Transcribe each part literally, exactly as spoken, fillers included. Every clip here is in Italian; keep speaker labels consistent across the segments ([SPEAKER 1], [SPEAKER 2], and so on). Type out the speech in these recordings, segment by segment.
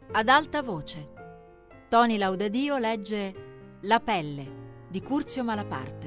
[SPEAKER 1] Ad alta voce. Toni Laudadio legge La pelle di Curzio Malaparte.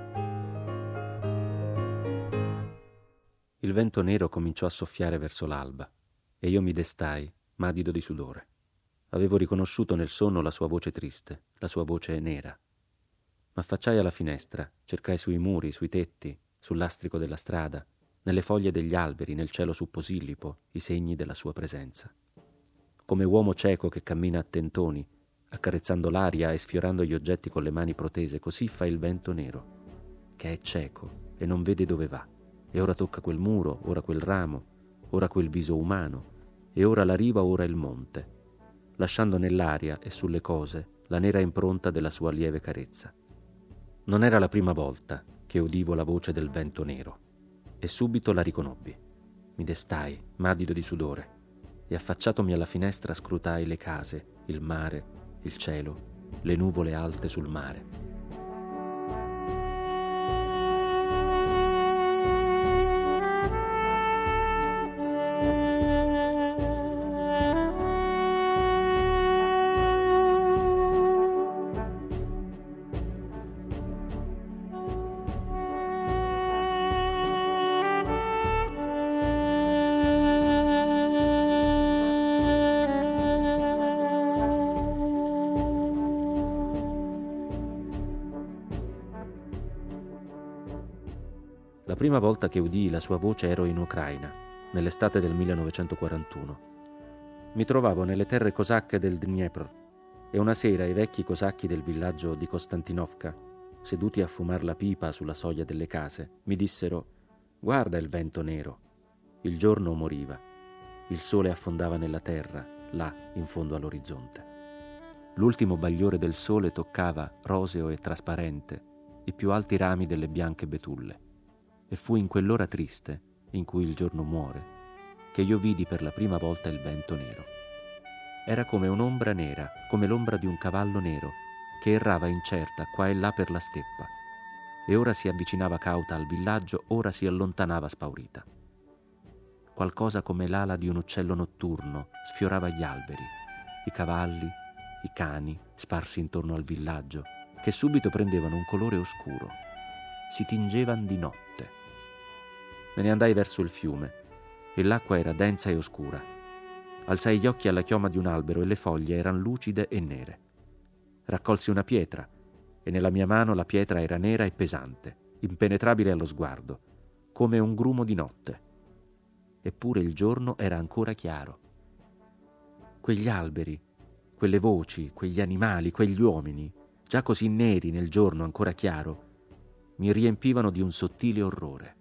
[SPEAKER 2] Il vento nero cominciò a soffiare verso l'alba e io mi destai, madido di sudore. Avevo riconosciuto nel sonno la sua voce triste, la sua voce nera. M'affacciai alla finestra, cercai sui muri, sui tetti, sul lastrico della strada, nelle foglie degli alberi, nel cielo su Posillipo, i segni della sua presenza. Come uomo cieco che cammina a tentoni, accarezzando l'aria e sfiorando gli oggetti con le mani protese, così fa il vento nero, che è cieco e non vede dove va, e ora tocca quel muro, ora quel ramo, ora quel viso umano, e ora la riva, ora il monte, lasciando nell'aria e sulle cose la nera impronta della sua lieve carezza. Non era la prima volta che udivo la voce del vento nero, e subito la riconobbi. Mi destai, madido di sudore, e affacciatomi alla finestra scrutai le case, il mare, il cielo, le nuvole alte sul mare. La prima volta che udii la sua voce ero in Ucraina, nell'estate del millenovecentoquarantuno. Mi trovavo nelle terre cosacche del Dnepr e una sera i vecchi cosacchi del villaggio di Kostantinovka, seduti a fumar la pipa sulla soglia delle case, mi dissero: «Guarda il vento nero». Il giorno moriva, il sole affondava nella terra, là in fondo all'orizzonte. L'ultimo bagliore del sole toccava, roseo e trasparente, i più alti rami delle bianche betulle. E fu in quell'ora triste, in cui il giorno muore, che io vidi per la prima volta il vento nero. Era come un'ombra nera, come l'ombra di un cavallo nero, che errava incerta qua e là per la steppa, e ora si avvicinava cauta al villaggio, ora si allontanava spaurita. Qualcosa come l'ala di un uccello notturno sfiorava gli alberi, i cavalli, i cani sparsi intorno al villaggio, che subito prendevano un colore oscuro, si tingevan di notte. Me ne andai verso il fiume e l'acqua era densa e oscura. Alzai gli occhi alla chioma di un albero e le foglie erano lucide e nere. Raccolsi una pietra e nella mia mano la pietra era nera e pesante, impenetrabile allo sguardo, come un grumo di notte. Eppure il giorno era ancora chiaro. Quegli alberi, quelle voci, quegli animali, quegli uomini, già così neri nel giorno ancora chiaro, mi riempivano di un sottile orrore.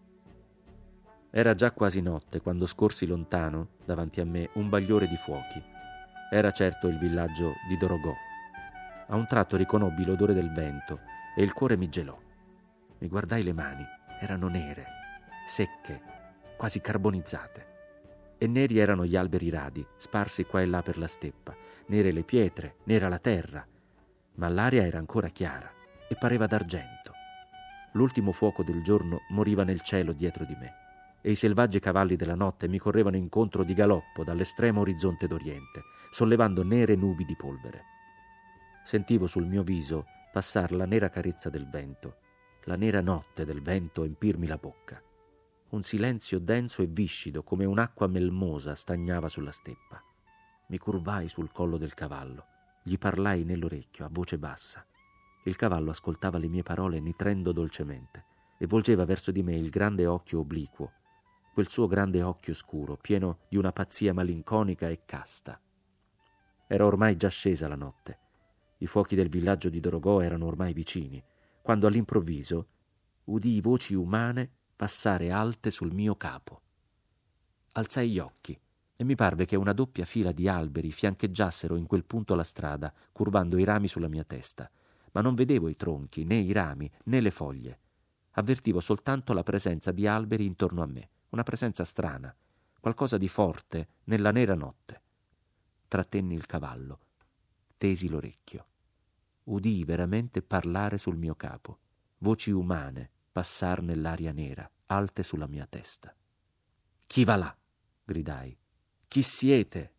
[SPEAKER 2] Era già quasi notte quando scorsi lontano, davanti a me, un bagliore di fuochi. Era certo il villaggio di Dorogò. A un tratto riconobbi l'odore del vento e il cuore mi gelò. Mi guardai le mani, erano nere, secche, quasi carbonizzate. E neri erano gli alberi radi, sparsi qua e là per la steppa, nere le pietre, nera la terra, ma l'aria era ancora chiara e pareva d'argento. L'ultimo fuoco del giorno moriva nel cielo dietro di me e i selvaggi cavalli della notte mi correvano incontro di galoppo dall'estremo orizzonte d'oriente, sollevando nere nubi di polvere. Sentivo sul mio viso passar la nera carezza del vento, la nera notte del vento empirmi la bocca. Un silenzio denso e viscido come un'acqua melmosa stagnava sulla steppa. Mi curvai sul collo del cavallo, gli parlai nell'orecchio a voce bassa. Il cavallo ascoltava le mie parole nitrendo dolcemente e volgeva verso di me il grande occhio obliquo, quel suo grande occhio scuro, pieno di una pazzia malinconica e casta. Era ormai già scesa la notte. I fuochi del villaggio di Dorogò erano ormai vicini, quando all'improvviso udii voci umane passare alte sul mio capo. Alzai gli occhi e mi parve che una doppia fila di alberi fiancheggiassero in quel punto la strada, curvando i rami sulla mia testa. Ma non vedevo i tronchi, né i rami, né le foglie. Avvertivo soltanto la presenza di alberi intorno a me, una presenza strana, qualcosa di forte nella nera notte. Trattenni il cavallo, tesi l'orecchio. Udii veramente parlare sul mio capo, voci umane passar nell'aria nera, alte sulla mia testa. «Chi va là?» gridai. «Chi siete?»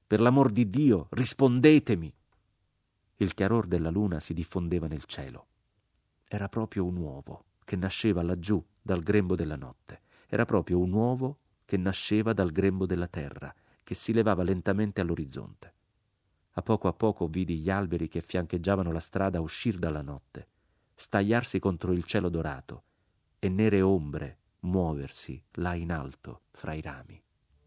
[SPEAKER 2] Per l'amor di Dio, rispondetemi! Il chiaror della luna si diffondeva nel cielo. Era proprio un uovo che nasceva laggiù dal grembo della notte. Era proprio un uovo che nasceva dal grembo della terra, che si levava lentamente all'orizzonte. A poco a poco vidi gli alberi che fiancheggiavano la strada uscir dalla notte, stagliarsi contro il cielo dorato e nere ombre muoversi là in alto fra i rami.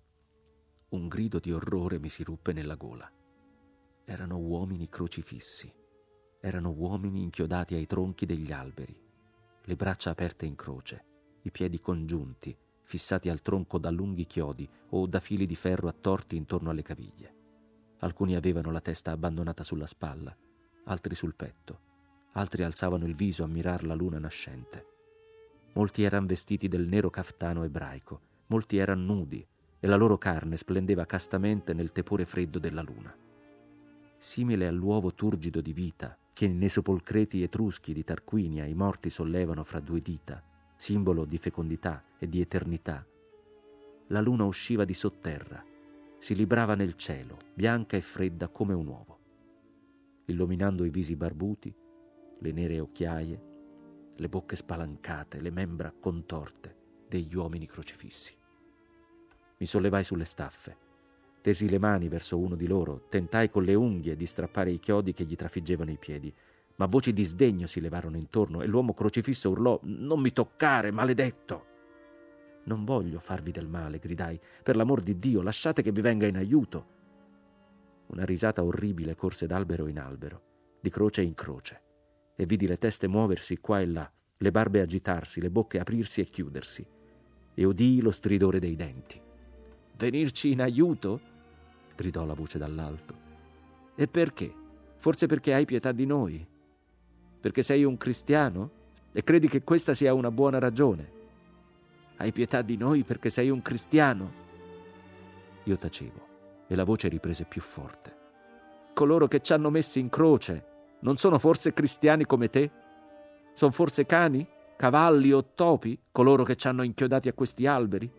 [SPEAKER 2] Un grido di orrore mi si ruppe nella gola. Erano uomini crocifissi, erano uomini inchiodati ai tronchi degli alberi, le braccia aperte in croce, i piedi congiunti, fissati al tronco da lunghi chiodi o da fili di ferro attorti intorno alle caviglie. Alcuni avevano la testa abbandonata sulla spalla, altri sul petto, altri alzavano il viso a mirar la luna nascente. Molti erano vestiti del nero caftano ebraico, molti erano nudi e la loro carne splendeva castamente nel tepore freddo della luna. Simile all'uovo turgido di vita che nei sepolcreti etruschi di Tarquinia i morti sollevano fra due dita, simbolo di fecondità e di eternità, la luna usciva di sotterra, si librava nel cielo, bianca e fredda come un uovo, illuminando i visi barbuti, le nere occhiaie, le bocche spalancate, le membra contorte degli uomini crocifissi. Mi sollevai sulle staffe, tesi le mani verso uno di loro, tentai con le unghie di strappare i chiodi che gli trafiggevano i piedi, ma voci di sdegno si levarono intorno e l'uomo crocifisso urlò: «Non mi toccare, maledetto!» «Non voglio farvi del male», gridai, «per l'amor di Dio, lasciate che vi venga in aiuto!» Una risata orribile corse d'albero in albero, di croce in croce, e vidi le teste muoversi qua e là, le barbe agitarsi, le bocche aprirsi e chiudersi, e udii lo stridore dei denti. «Venirci in aiuto?» gridò la voce dall'alto. «E perché? Forse perché hai pietà di noi? Perché sei un cristiano e credi che questa sia una buona ragione? Hai pietà di noi perché sei un cristiano?» Io tacevo e la voce riprese più forte. «Coloro che ci hanno messi in croce non sono forse cristiani come te? Sono forse cani, cavalli o topi coloro che ci hanno inchiodati a questi alberi?»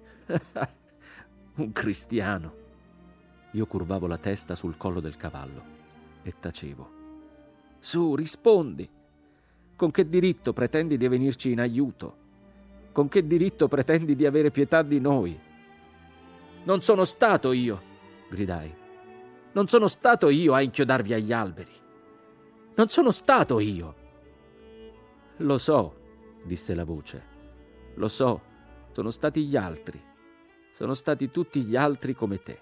[SPEAKER 2] «Un cristiano!» Io curvavo la testa sul collo del cavallo e tacevo. «Su, rispondi! Con che diritto pretendi di venirci in aiuto? Con che diritto pretendi di avere pietà di noi?» «Non sono stato io!» gridai. «Non sono stato io a inchiodarvi agli alberi! Non sono stato io!» «Lo so», disse la voce. «Lo so, sono stati gli altri. Sono stati tutti gli altri come te».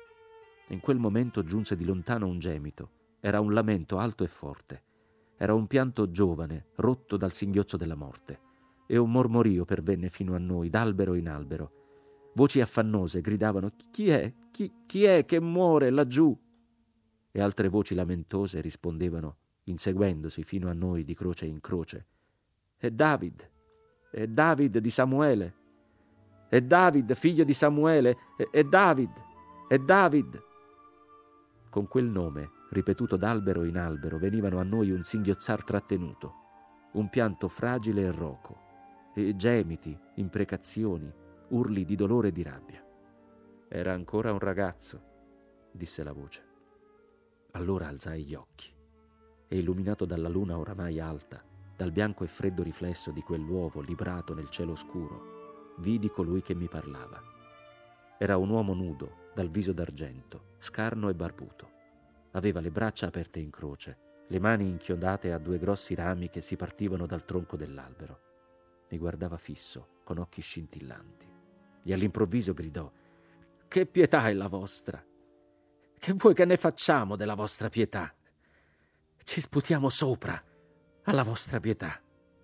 [SPEAKER 2] In quel momento giunse di lontano un gemito. Era un lamento alto e forte. Era un pianto giovane, rotto dal singhiozzo della morte. E un mormorio pervenne fino a noi, d'albero in albero. Voci affannose gridavano: «Chi è? Chi, chi è che muore laggiù?» E altre voci lamentose rispondevano, inseguendosi fino a noi di croce in croce: «È David! È David di Samuele! È David, figlio di Samuele! È, è David! È David!» Con quel nome, ripetuto d'albero in albero, venivano a noi un singhiozzar trattenuto, un pianto fragile e roco, e gemiti, imprecazioni, urli di dolore e di rabbia. «Era ancora un ragazzo», disse la voce. Allora alzai gli occhi e, illuminato dalla luna oramai alta, dal bianco e freddo riflesso di quell'uovo librato nel cielo scuro, vidi colui che mi parlava. Era un uomo nudo, dal viso d'argento, scarno e barbuto. Aveva le braccia aperte in croce, le mani inchiodate a due grossi rami che si partivano dal tronco dell'albero. Mi guardava fisso, con occhi scintillanti, e all'improvviso gridò: «Che pietà è la vostra? Che vuoi che ne facciamo della vostra pietà? Ci sputiamo sopra alla vostra pietà!»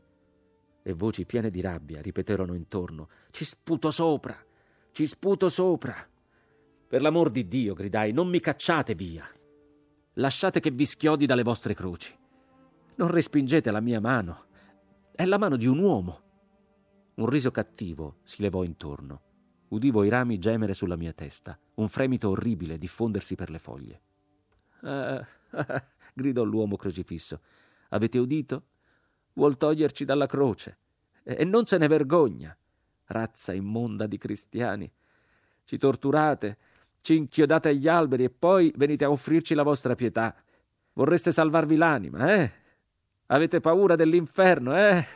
[SPEAKER 2] E voci piene di rabbia ripeterono intorno: «Ci sputo sopra! Ci sputo sopra!» «Per l'amor di Dio», gridai, «non mi cacciate via! Lasciate che vi schiodi dalle vostre croci! Non respingete la mia mano! È la mano di un uomo!» Un riso cattivo si levò intorno. Udivo i rami gemere sulla mia testa, un fremito orribile diffondersi per le foglie. «Ah, ah», gridò l'uomo crocifisso, «avete udito? Vuol toglierci dalla croce e non se ne vergogna! Razza immonda di cristiani! Ci torturate, ci inchiodate agli alberi e poi venite a offrirci la vostra pietà. Vorreste salvarvi l'anima, eh? Avete paura dell'inferno, eh?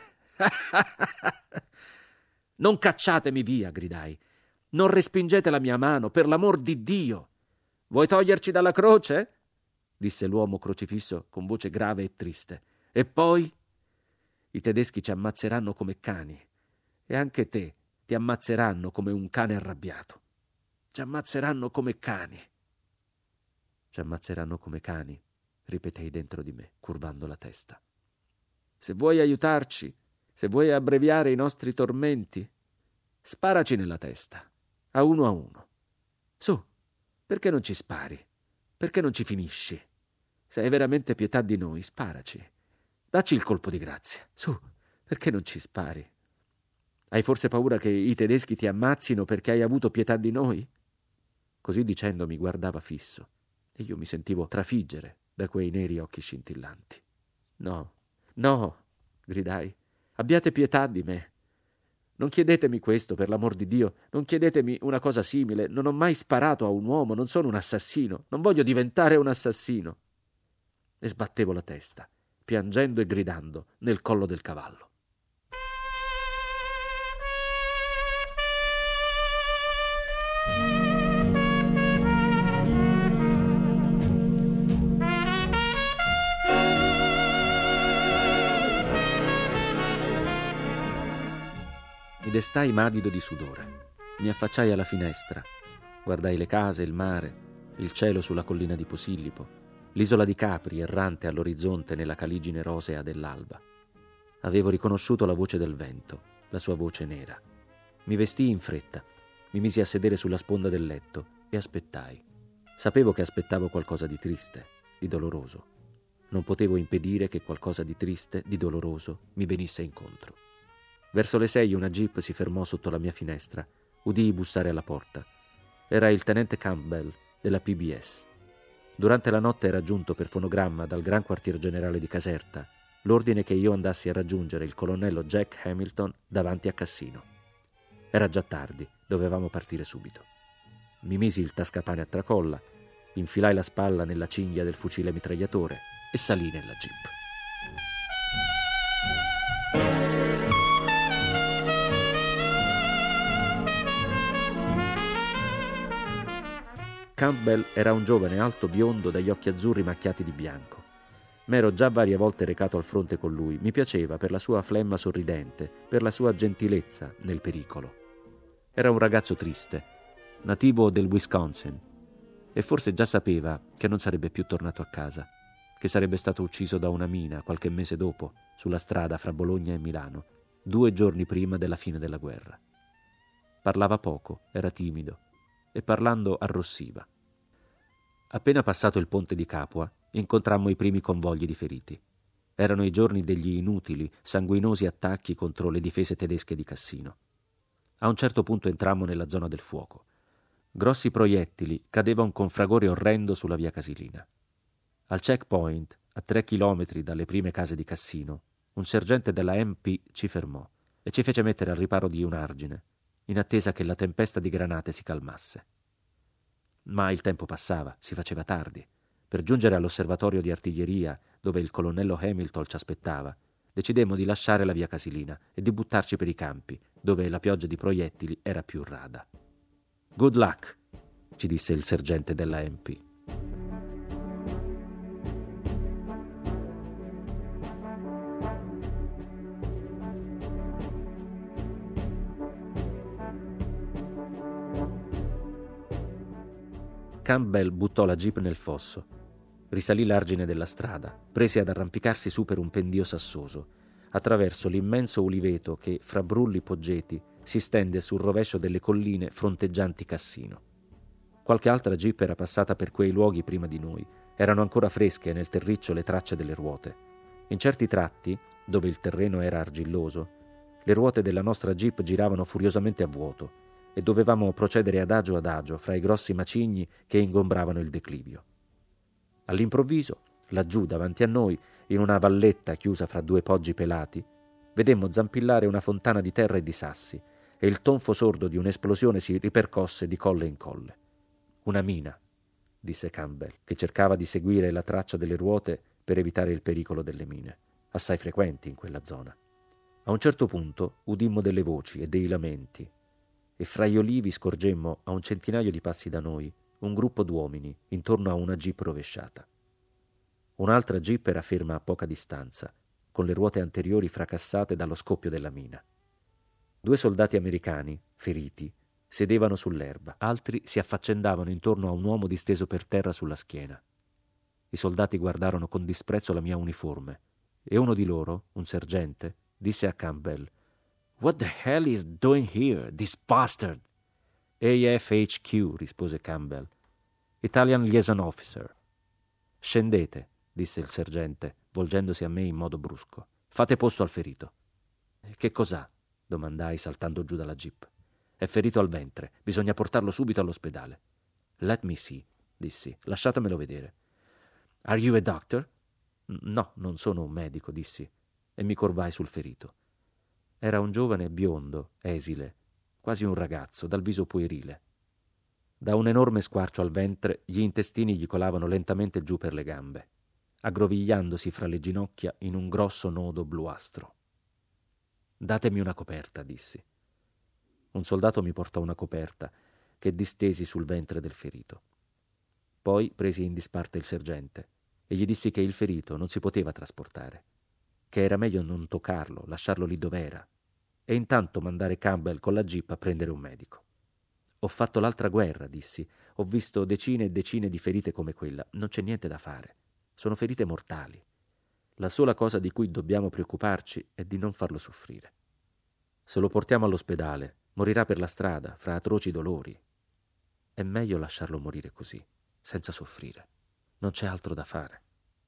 [SPEAKER 2] Non cacciatemi via, gridai. Non respingete la mia mano, per l'amor di Dio. Vuoi toglierci dalla croce? Disse l'uomo crocifisso con voce grave e triste. E poi? I tedeschi ci ammazzeranno come cani. E anche te ti ammazzeranno come un cane arrabbiato. Ci ammazzeranno come cani. Ci ammazzeranno come cani, ripetei dentro di me, curvando la testa. Se vuoi aiutarci, se vuoi abbreviare i nostri tormenti, sparaci nella testa, a uno a uno. Su, perché non ci spari? Perché non ci finisci? Se hai veramente pietà di noi, sparaci. Dacci il colpo di grazia. Su, perché non ci spari? Hai forse paura che i tedeschi ti ammazzino perché hai avuto pietà di noi? Così dicendo mi guardava fisso e io mi sentivo trafiggere da quei neri occhi scintillanti. No, no, gridai, abbiate pietà di me. Non chiedetemi questo, per l'amor di Dio, non chiedetemi una cosa simile. Non ho mai sparato a un uomo, non sono un assassino, non voglio diventare un assassino. E sbattevo la testa, piangendo e gridando, nel collo del cavallo. Mi destai madido di sudore. Mi affacciai alla finestra. Guardai le case, il mare, il cielo sulla collina di Posillipo, l'isola di Capri errante all'orizzonte nella caligine rosea dell'alba. Avevo riconosciuto la voce del vento, la sua voce nera. Mi vestii in fretta, mi misi a sedere sulla sponda del letto e aspettai. Sapevo che aspettavo qualcosa di triste, di doloroso. Non potevo impedire che qualcosa di triste, di doloroso, mi venisse incontro. Verso le sei una jeep si fermò sotto la mia finestra. Udii bussare alla porta. Era il tenente Campbell della P B S. Durante la notte era giunto per fonogramma dal Gran Quartier Generale di Caserta l'ordine che io andassi a raggiungere il colonnello Jack Hamilton davanti a Cassino. Era già tardi, dovevamo partire subito. Mi misi il tascapane a tracolla, infilai la spalla nella cinghia del fucile mitragliatore e salì nella jeep. Campbell era un giovane alto biondo dagli occhi azzurri macchiati di bianco. M'ero già varie volte recato al fronte con lui. Mi piaceva per la sua flemma sorridente, per la sua gentilezza nel pericolo. Era un ragazzo triste, nativo del Wisconsin, e forse già sapeva che non sarebbe più tornato a casa, che sarebbe stato ucciso da una mina qualche mese dopo, sulla strada fra Bologna e Milano, due giorni prima della fine della guerra. Parlava poco, era timido, e parlando arrossiva. Appena passato il ponte di Capua, incontrammo i primi convogli di feriti. Erano i giorni degli inutili, sanguinosi attacchi contro le difese tedesche di Cassino. A un certo punto entrammo nella zona del fuoco. Grossi proiettili cadevano con fragore orrendo sulla via Casilina. Al checkpoint, a tre chilometri dalle prime case di Cassino, un sergente della M P ci fermò e ci fece mettere al riparo di un argine, in attesa che la tempesta di granate si calmasse. Ma il tempo passava, si faceva tardi. Per giungere all'osservatorio di artiglieria, dove il colonnello Hamilton ci aspettava, decidemmo di lasciare la via Casilina e di buttarci per i campi, dove la pioggia di proiettili era più rada. «Good luck», ci disse il sergente della M P. Campbell buttò la jeep nel fosso, risalì l'argine della strada, prese ad arrampicarsi su per un pendio sassoso, attraverso l'immenso uliveto che, fra brulli poggeti, si stende sul rovescio delle colline fronteggianti Cassino. Qualche altra jeep era passata per quei luoghi prima di noi. Erano ancora fresche nel terriccio le tracce delle ruote. In certi tratti, dove il terreno era argilloso, le ruote della nostra jeep giravano furiosamente a vuoto e dovevamo procedere adagio adagio fra i grossi macigni che ingombravano il declivio. All'improvviso, laggiù davanti a noi, in una valletta chiusa fra due poggi pelati, vedemmo zampillare una fontana di terra e di sassi, e il tonfo sordo di un'esplosione si ripercosse di colle in colle. Una mina, disse Campbell, che cercava di seguire la traccia delle ruote per evitare il pericolo delle mine, assai frequenti in quella zona. A un certo punto udimmo delle voci e dei lamenti, e fra gli olivi scorgemmo, a un centinaio di passi da noi, un gruppo d'uomini intorno a una jeep rovesciata. Un'altra jeep era ferma a poca distanza, con le ruote anteriori fracassate dallo scoppio della mina. Due soldati americani, feriti, sedevano sull'erba, altri si affaccendavano intorno a un uomo disteso per terra sulla schiena. I soldati guardarono con disprezzo la mia uniforme, e uno di loro, un sergente, disse a Campbell: "What the hell is doing here, this bastard?" A F H Q, rispose Campbell. Italian Liaison Officer. "Scendete", disse il sergente, volgendosi a me in modo brusco. "Fate posto al ferito." "Che cos'ha?" domandai saltando giù dalla jeep. "È ferito al ventre, bisogna portarlo subito all'ospedale." "Let me see", dissi, "lasciatemelo vedere." "Are you a doctor?" "No, non sono un medico", dissi, e mi corvai sul ferito. Era un giovane biondo, esile, quasi un ragazzo, dal viso puerile. Da un enorme squarcio al ventre gli intestini gli colavano lentamente giù per le gambe, aggrovigliandosi fra le ginocchia in un grosso nodo bluastro. "Datemi una coperta", dissi. Un soldato mi portò una coperta che distesi sul ventre del ferito. Poi presi in disparte il sergente e gli dissi che il ferito non si poteva trasportare, che era meglio non toccarlo, lasciarlo lì dov'era, e intanto mandare Campbell con la jeep a prendere un medico. "Ho fatto l'altra guerra", dissi. "Ho visto decine e decine di ferite come quella. Non c'è niente da fare. Sono ferite mortali. La sola cosa di cui dobbiamo preoccuparci è di non farlo soffrire. Se lo portiamo all'ospedale, morirà per la strada, fra atroci dolori. È meglio lasciarlo morire così, senza soffrire. Non c'è altro da fare."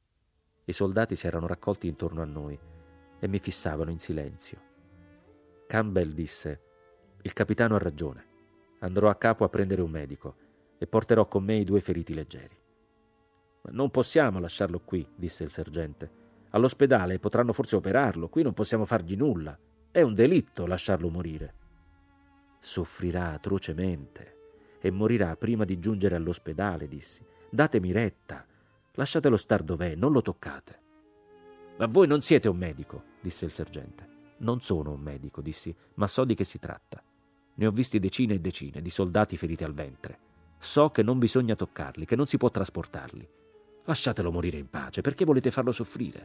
[SPEAKER 2] I soldati si erano raccolti intorno a noi e mi fissavano in silenzio. Campbell disse: "Il capitano ha ragione. Andrò a capo a prendere un medico e porterò con me i due feriti leggeri." "Ma non possiamo lasciarlo qui", disse il sergente. "All'ospedale potranno forse operarlo, qui non possiamo fargli nulla. È un delitto lasciarlo morire." "Soffrirà atrocemente e morirà prima di giungere all'ospedale", dissi. "Datemi retta. Lasciatelo star dov'è, non lo toccate." "Ma voi non siete un medico", disse il sergente. "Non sono un medico", dissi, "ma so di che si tratta. Ne ho visti decine e decine di soldati feriti al ventre. So che non bisogna toccarli, che non si può trasportarli. Lasciatelo morire in pace, perché volete farlo soffrire?"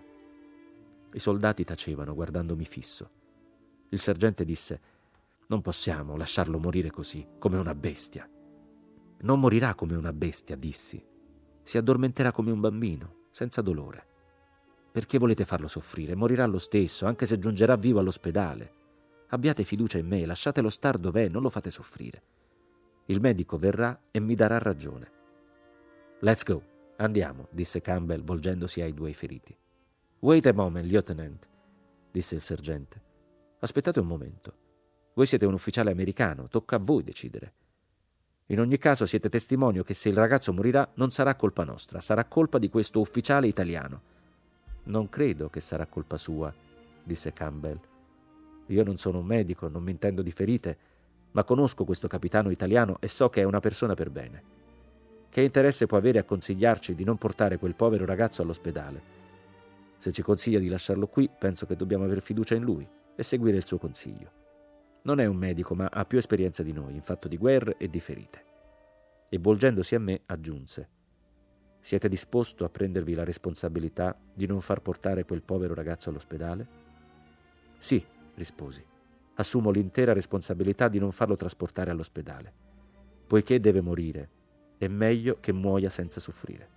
[SPEAKER 2] I soldati tacevano, guardandomi fisso. Il sergente disse: "Non possiamo lasciarlo morire così, come una bestia." "Non morirà come una bestia", dissi. "Si addormenterà come un bambino, senza dolore. Perché volete farlo soffrire? Morirà lo stesso, anche se giungerà vivo all'ospedale. Abbiate fiducia in me, lasciatelo star dov'è, non lo fate soffrire. Il medico verrà e mi darà ragione." "Let's go, andiamo", disse Campbell volgendosi ai due feriti. "Wait a moment, Lieutenant", disse il sergente. "Aspettate un momento. Voi siete un ufficiale americano, tocca a voi decidere. In ogni caso siete testimonio che se il ragazzo morirà non sarà colpa nostra, sarà colpa di questo ufficiale italiano." "Non credo che sarà colpa sua", disse Campbell. "Io non sono un medico, non mi intendo di ferite, ma conosco questo capitano italiano e so che è una persona per bene. Che interesse può avere a consigliarci di non portare quel povero ragazzo all'ospedale? Se ci consiglia di lasciarlo qui, penso che dobbiamo aver fiducia in lui e seguire il suo consiglio. Non è un medico, ma ha più esperienza di noi in fatto di guerre e di ferite." E volgendosi a me aggiunse: "Siete disposto a prendervi la responsabilità di non far portare quel povero ragazzo all'ospedale?" "Sì", risposi. "Assumo l'intera responsabilità di non farlo trasportare all'ospedale. Poiché deve morire, è meglio che muoia senza soffrire."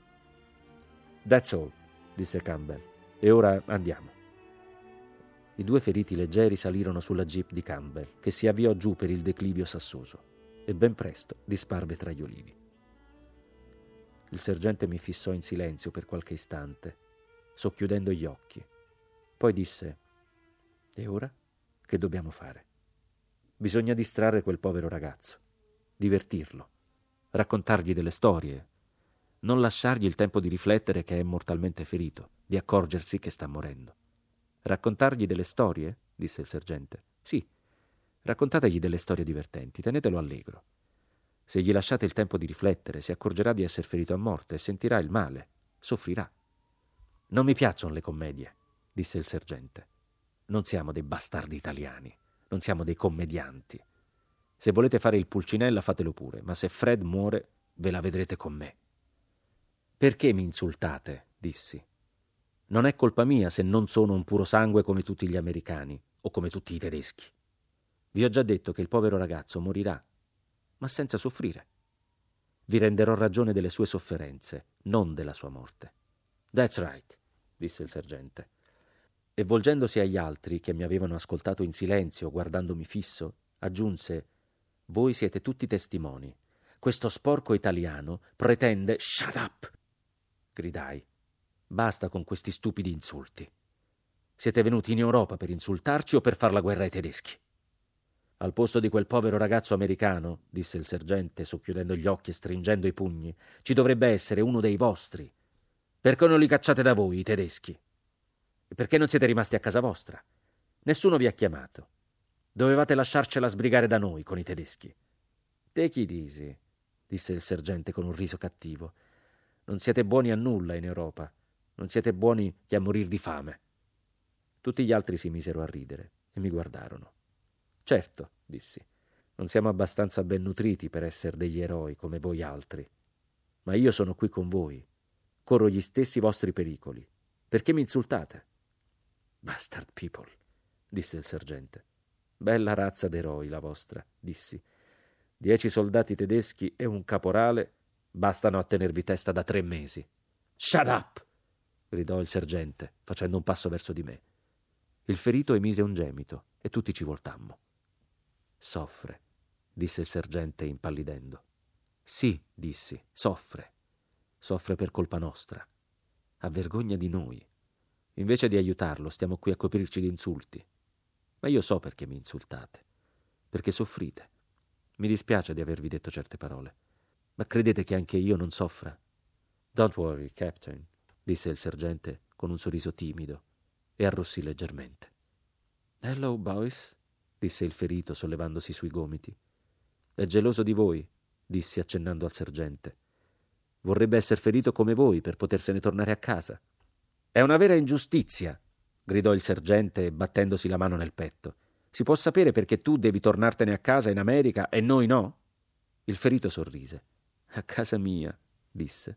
[SPEAKER 2] "That's all", disse Campbell. "E ora andiamo." I due feriti leggeri salirono sulla jeep di Campbell, che si avviò giù per il declivio sassoso, e ben presto disparve tra gli olivi. Il sergente mi fissò in silenzio per qualche istante, socchiudendo gli occhi. Poi disse: "E ora? Che dobbiamo fare? Bisogna distrarre quel povero ragazzo, divertirlo, raccontargli delle storie, non lasciargli il tempo di riflettere che è mortalmente ferito, di accorgersi che sta morendo." "Raccontargli delle storie?" disse il sergente. "Sì, raccontategli delle storie divertenti, tenetelo allegro. Se gli lasciate il tempo di riflettere, si accorgerà di essere ferito a morte e sentirà il male, soffrirà. Non mi piacciono le commedie, disse il sergente. Non siamo dei bastardi italiani, non siamo dei commedianti. Se volete fare il pulcinella, fatelo pure, ma se Fred muore, ve la vedrete con me. Perché mi insultate? Dissi. Non è colpa mia se non sono un puro sangue come tutti gli americani o come tutti i tedeschi. Vi ho già detto che il povero ragazzo morirà, ma senza soffrire. Vi renderò ragione delle sue sofferenze, non della sua morte. That's right, disse il sergente. E volgendosi agli altri che mi avevano ascoltato in silenzio, guardandomi fisso, aggiunse: voi siete tutti testimoni. Questo sporco italiano pretende... Shut up! Gridai. Basta con questi stupidi insulti. Siete venuti in Europa per insultarci o per far la guerra ai tedeschi? Al posto di quel povero ragazzo americano, disse il sergente, socchiudendo gli occhi e stringendo i pugni, ci dovrebbe essere uno dei vostri. Perché non li cacciate da voi, i tedeschi? E perché non siete rimasti a casa vostra? Nessuno vi ha chiamato. Dovevate lasciarcela sbrigare da noi con i tedeschi. Take it easy, disse il sergente con un riso cattivo. Non siete buoni a nulla in Europa. Non siete buoni che a morir di fame. Tutti gli altri si misero a ridere e mi guardarono. Certo, dissi, non siamo abbastanza ben nutriti per essere degli eroi come voi altri. Ma io sono qui con voi. Corro gli stessi vostri pericoli. Perché mi insultate? Bastard people, disse il sergente. Bella razza d'eroi la vostra, dissi. Dieci soldati tedeschi e un caporale bastano a tenervi testa da tre mesi. Shut up! Gridò il sergente, facendo un passo verso di me. Il ferito emise un gemito e tutti ci voltammo. Soffre, disse il sergente impallidendo. Sì, dissi, soffre. Soffre per colpa nostra. Ha vergogna di noi. Invece di aiutarlo, stiamo qui a coprirci di insulti. Ma io so perché mi insultate. Perché soffrite. Mi dispiace di avervi detto certe parole. Ma credete che anche io non soffra? Don't worry, Captain, disse il sergente con un sorriso timido e arrossì leggermente. Hello, boys, disse il ferito sollevandosi sui gomiti. È geloso di voi, dissi accennando al sergente. Vorrebbe essere ferito come voi per potersene tornare a casa. È una vera ingiustizia, gridò il sergente battendosi la mano nel petto. Si può sapere perché tu devi tornartene a casa in America e noi no? Il ferito sorrise. A casa mia, disse.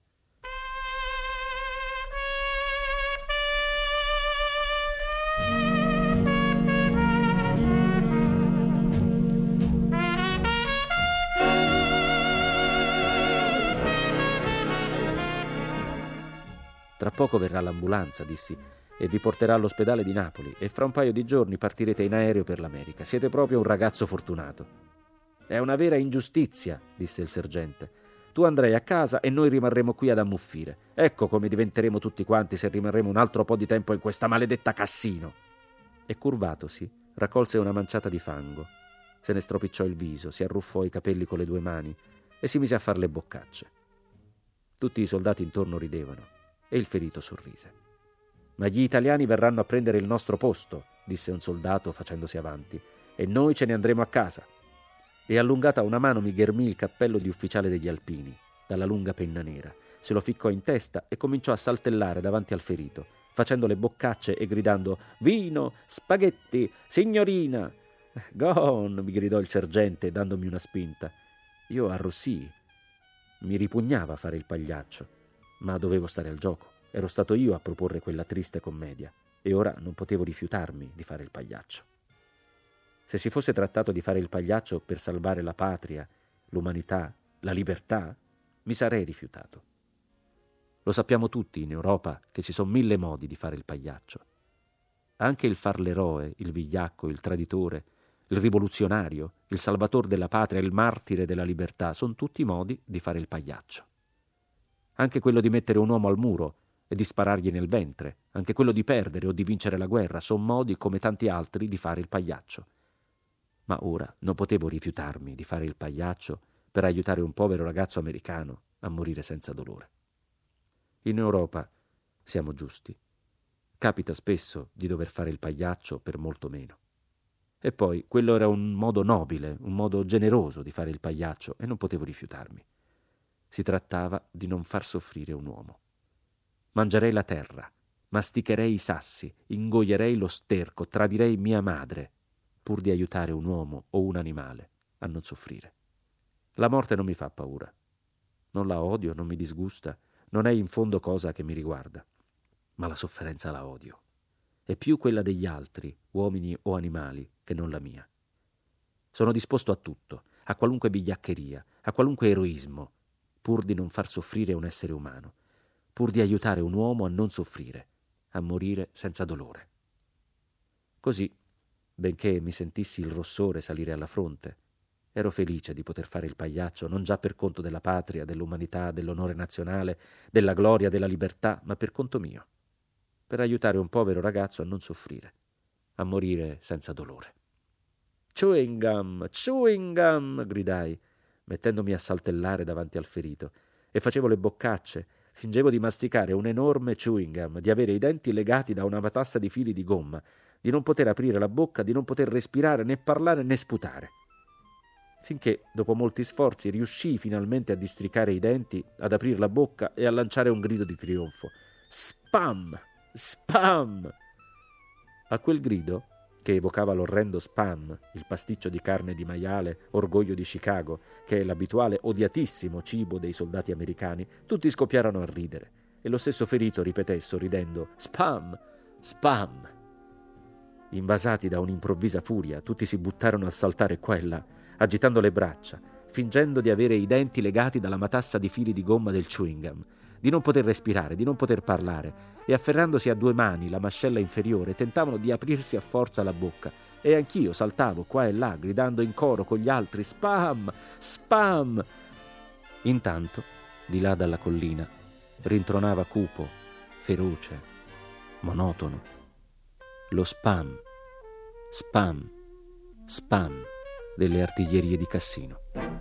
[SPEAKER 2] Tra poco verrà l'ambulanza, dissi, e vi porterà all'ospedale di Napoli e fra un paio di giorni partirete in aereo per l'America. Siete proprio un ragazzo fortunato. È una vera ingiustizia, disse il sergente. Tu andrai a casa e noi rimarremo qui ad ammuffire. Ecco come diventeremo tutti quanti se rimarremo un altro po' di tempo in questa maledetta Cassino. E curvatosi, raccolse una manciata di fango. Se ne stropicciò il viso, si arruffò i capelli con le due mani e si mise a far le boccacce. Tutti i soldati intorno ridevano e il ferito sorrise. Ma gli italiani verranno a prendere il nostro posto, disse un soldato facendosi avanti, e noi ce ne andremo a casa. E allungata una mano mi ghermì il cappello di ufficiale degli alpini, dalla lunga penna nera, se lo ficcò in testa e cominciò a saltellare davanti al ferito, facendo le boccacce e gridando «Vino! Spaghetti! Signorina!» «Gone!» mi gridò il sergente, dandomi una spinta. Io arrossii. Mi ripugnava fare il pagliaccio, ma dovevo stare al gioco. Ero stato io a proporre quella triste commedia e ora non potevo rifiutarmi di fare il pagliaccio. Se si fosse trattato di fare il pagliaccio per salvare la patria, l'umanità, la libertà, mi sarei rifiutato. Lo sappiamo tutti in Europa che ci sono mille modi di fare il pagliaccio. Anche il far l'eroe, il vigliacco, il traditore, il rivoluzionario, il salvatore della patria, il martire della libertà, sono tutti modi di fare il pagliaccio. Anche quello di mettere un uomo al muro e di sparargli nel ventre, anche quello di perdere o di vincere la guerra, sono modi come tanti altri di fare il pagliaccio. Ma ora non potevo rifiutarmi di fare il pagliaccio per aiutare un povero ragazzo americano a morire senza dolore. In Europa, siamo giusti, capita spesso di dover fare il pagliaccio per molto meno. E poi quello era un modo nobile, un modo generoso di fare il pagliaccio e non potevo rifiutarmi. Si trattava di non far soffrire un uomo. Mangerei la terra, masticherei i sassi, ingoierei lo sterco, tradirei mia madre, pur di aiutare un uomo o un animale a non soffrire. La morte non mi fa paura. Non la odio, non mi disgusta, non è in fondo cosa che mi riguarda. Ma la sofferenza la odio. È più quella degli altri, uomini o animali, che non la mia. Sono disposto a tutto, a qualunque vigliaccheria, a qualunque eroismo, pur di non far soffrire un essere umano, pur di aiutare un uomo a non soffrire, a morire senza dolore. Così, benché mi sentissi il rossore salire alla fronte, ero felice di poter fare il pagliaccio non già per conto della patria, dell'umanità, dell'onore nazionale, della gloria, della libertà, ma per conto mio, per aiutare un povero ragazzo a non soffrire, a morire senza dolore. «Chewing gum, chewing gum!» gridai, mettendomi a saltellare davanti al ferito, e facevo le boccacce, fingevo di masticare un enorme chewing gum, di avere i denti legati da una matassa di fili di gomma, di non poter aprire la bocca, di non poter respirare, né parlare, né sputare. Finché, dopo molti sforzi, riuscii finalmente a districare i denti, ad aprir la bocca e a lanciare un grido di trionfo. «Spam! Spam!» A quel grido, che evocava l'orrendo Spam, il pasticcio di carne di maiale, orgoglio di Chicago, che è l'abituale odiatissimo cibo dei soldati americani, tutti scoppiarono a ridere, e lo stesso ferito ripeté sorridendo «Spam! Spam!». Invasati da un'improvvisa furia, tutti si buttarono a saltare qua e là, agitando le braccia, fingendo di avere i denti legati dalla matassa di fili di gomma del chewing gum, di non poter respirare, di non poter parlare, e afferrandosi a due mani la mascella inferiore tentavano di aprirsi a forza la bocca, e anch'io saltavo qua e là gridando in coro con gli altri «Spam! Spam!». Intanto, di là dalla collina, rintronava cupo, feroce, monotono, lo spam, spam, spam delle artiglierie di Cassino.